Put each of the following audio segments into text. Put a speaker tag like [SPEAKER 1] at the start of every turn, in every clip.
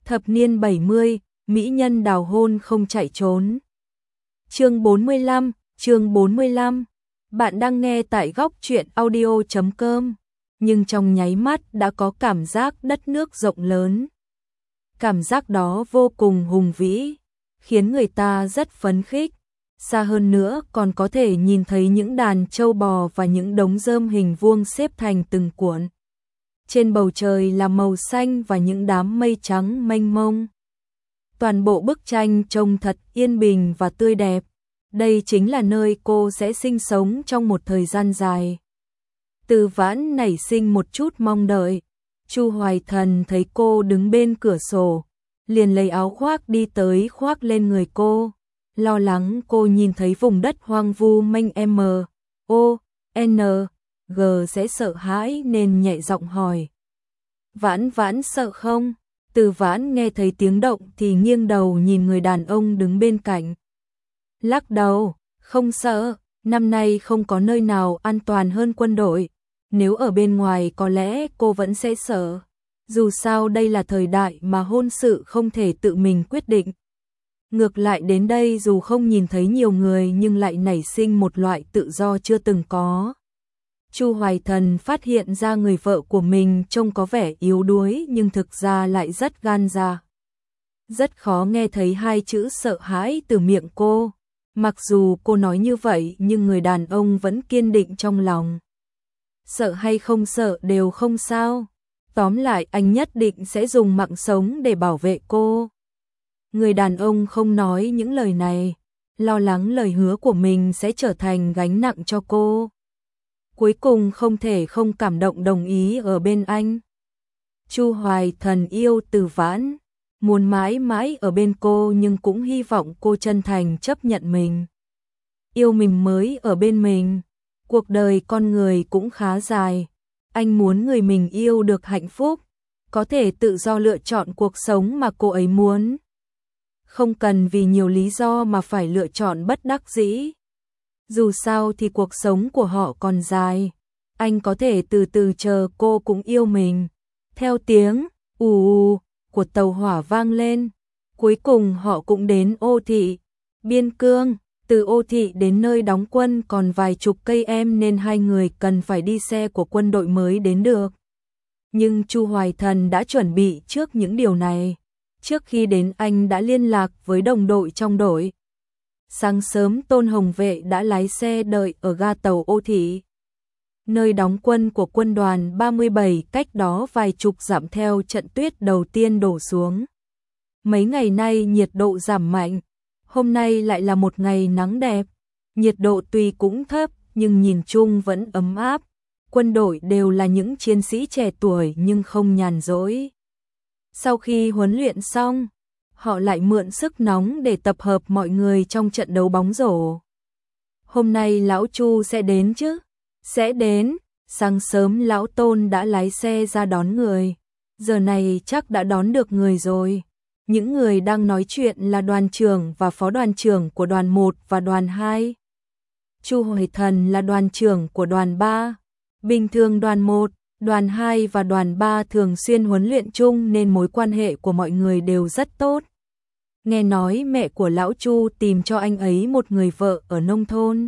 [SPEAKER 1] Thập niên 70, mỹ nhân đào hôn không chạy trốn. Chương 45. Bạn đang nghe tại góc truyện audio.com, nhưng trong nháy mắt đã có cảm giác đất nước rộng lớn. Cảm giác đó vô cùng hùng vĩ, khiến người ta rất phấn khích. Xa hơn nữa còn có thể nhìn thấy những đàn trâu bò và những đống rơm hình vuông xếp thành từng cuộn. Trên bầu trời là màu xanh và những đám mây trắng mênh mông. Toàn bộ bức tranh trông thật yên bình và tươi đẹp. Đây chính là nơi cô sẽ sinh sống trong một thời gian dài. Từ Vãn nảy sinh một chút mong đợi. Chu Hoài Thần thấy cô đứng bên cửa sổ, liền lấy áo khoác đi tới khoác lên người cô. Lo lắng cô nhìn thấy vùng đất hoang vu mênh M.O.N.G sẽ sợ hãi nên nhẹ giọng hỏi. Vãn sợ không? Từ Vãn nghe thấy tiếng động thì nghiêng đầu nhìn người đàn ông đứng bên cạnh. Lắc đầu, không sợ, năm nay không có nơi nào an toàn hơn quân đội. Nếu ở bên ngoài có lẽ cô vẫn sẽ sợ. Dù sao đây là thời đại mà hôn sự không thể tự mình quyết định. Ngược lại đến đây dù không nhìn thấy nhiều người nhưng lại nảy sinh một loại tự do chưa từng có. Chu Hoài Thần phát hiện ra người vợ của mình trông có vẻ yếu đuối nhưng thực ra lại rất gan dạ. Rất khó nghe thấy hai chữ sợ hãi từ miệng cô. Mặc dù cô nói như vậy nhưng người đàn ông vẫn kiên định trong lòng. Sợ hay không sợ đều không sao. Tóm lại anh nhất định sẽ dùng mạng sống để bảo vệ cô. Người đàn ông không nói những lời này, lo lắng lời hứa của mình sẽ trở thành gánh nặng cho cô. Cuối cùng không thể không cảm động đồng ý ở bên anh. Chu Hoài Thần yêu Từ Vãn, muốn mãi mãi ở bên cô nhưng cũng hy vọng cô chân thành chấp nhận mình. Yêu mình mới ở bên mình. Cuộc đời con người cũng khá dài. Anh muốn người mình yêu được hạnh phúc, có thể tự do lựa chọn cuộc sống mà cô ấy muốn. Không cần vì nhiều lý do mà phải lựa chọn bất đắc dĩ. Dù sao thì cuộc sống của họ còn dài. Anh có thể từ từ chờ cô cũng yêu mình. Theo tiếng ù của tàu hỏa vang lên, cuối cùng họ cũng đến Ô Thị, Biên Cương. Từ Ô Thị đến nơi đóng quân còn vài chục cây em nên hai người cần phải đi xe của quân đội mới đến được. Nhưng Chu Hoài Thần đã chuẩn bị trước những điều này. Trước khi đến anh đã liên lạc với đồng đội trong đội. Sáng sớm Tôn Hồng Vệ đã lái xe đợi ở ga tàu Ô Thị, nơi đóng quân của quân đoàn 37, cách đó vài chục dặm theo trận tuyết đầu tiên đổ xuống. Mấy ngày nay nhiệt độ giảm mạnh, hôm nay lại là một ngày nắng đẹp. Nhiệt độ tuy cũng thấp nhưng nhìn chung vẫn ấm áp. Quân đội đều là những chiến sĩ trẻ tuổi nhưng không nhàn rỗi. Sau khi huấn luyện xong, họ lại mượn sức nóng để tập hợp mọi người trong trận đấu bóng rổ. Hôm nay lão Chu sẽ đến chứ? Sẽ đến. Sáng sớm lão Tôn đã lái xe ra đón người. Giờ này chắc đã đón được người rồi. Những người đang nói chuyện là đoàn trưởng và phó đoàn trưởng của đoàn 1 và đoàn 2. Chu Hoài Thần là đoàn trưởng của đoàn 3. Bình thường đoàn 1, đoàn 2 và đoàn 3 thường xuyên huấn luyện chung nên mối quan hệ của mọi người đều rất tốt. Nghe nói mẹ của lão Chu tìm cho anh ấy một người vợ ở nông thôn.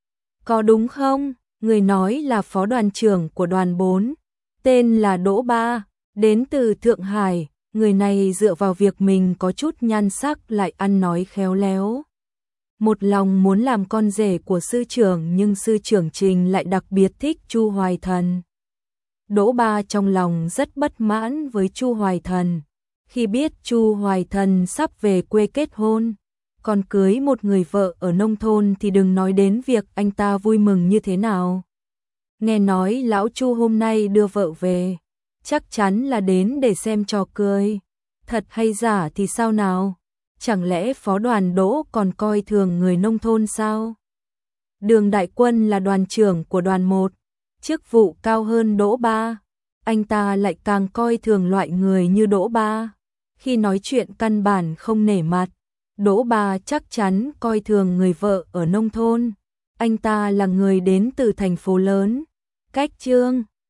[SPEAKER 1] Có đúng không? Người nói là phó đoàn trưởng của đoàn 4, tên là Đỗ Ba, đến từ Thượng Hải. Người này dựa vào việc mình có chút nhan sắc lại ăn nói khéo léo. Một lòng muốn làm con rể của sư trưởng nhưng sư trưởng Trình lại đặc biệt thích Chu Hoài Thần. Đỗ Ba trong lòng rất bất mãn với Chu Hoài Thần. Khi biết Chu Hoài Thần sắp về quê kết hôn, còn cưới một người vợ ở nông thôn thì đừng nói đến việc anh ta vui mừng như thế nào. Nghe nói lão Chu hôm nay đưa vợ về, chắc chắn là đến để xem trò cười. Thật hay giả thì sao nào? Chẳng lẽ phó đoàn Đỗ còn coi thường người nông thôn sao? Đường Đại Quân là đoàn trưởng của đoàn 1, chức vụ cao hơn Đỗ Ba. Anh ta lại càng coi thường loại người như Đỗ Ba. Khi nói chuyện căn bản không nể mặt. Đỗ Ba chắc chắn coi thường người vợ ở nông thôn. Anh ta là người đến từ thành phố lớn. Cách Trương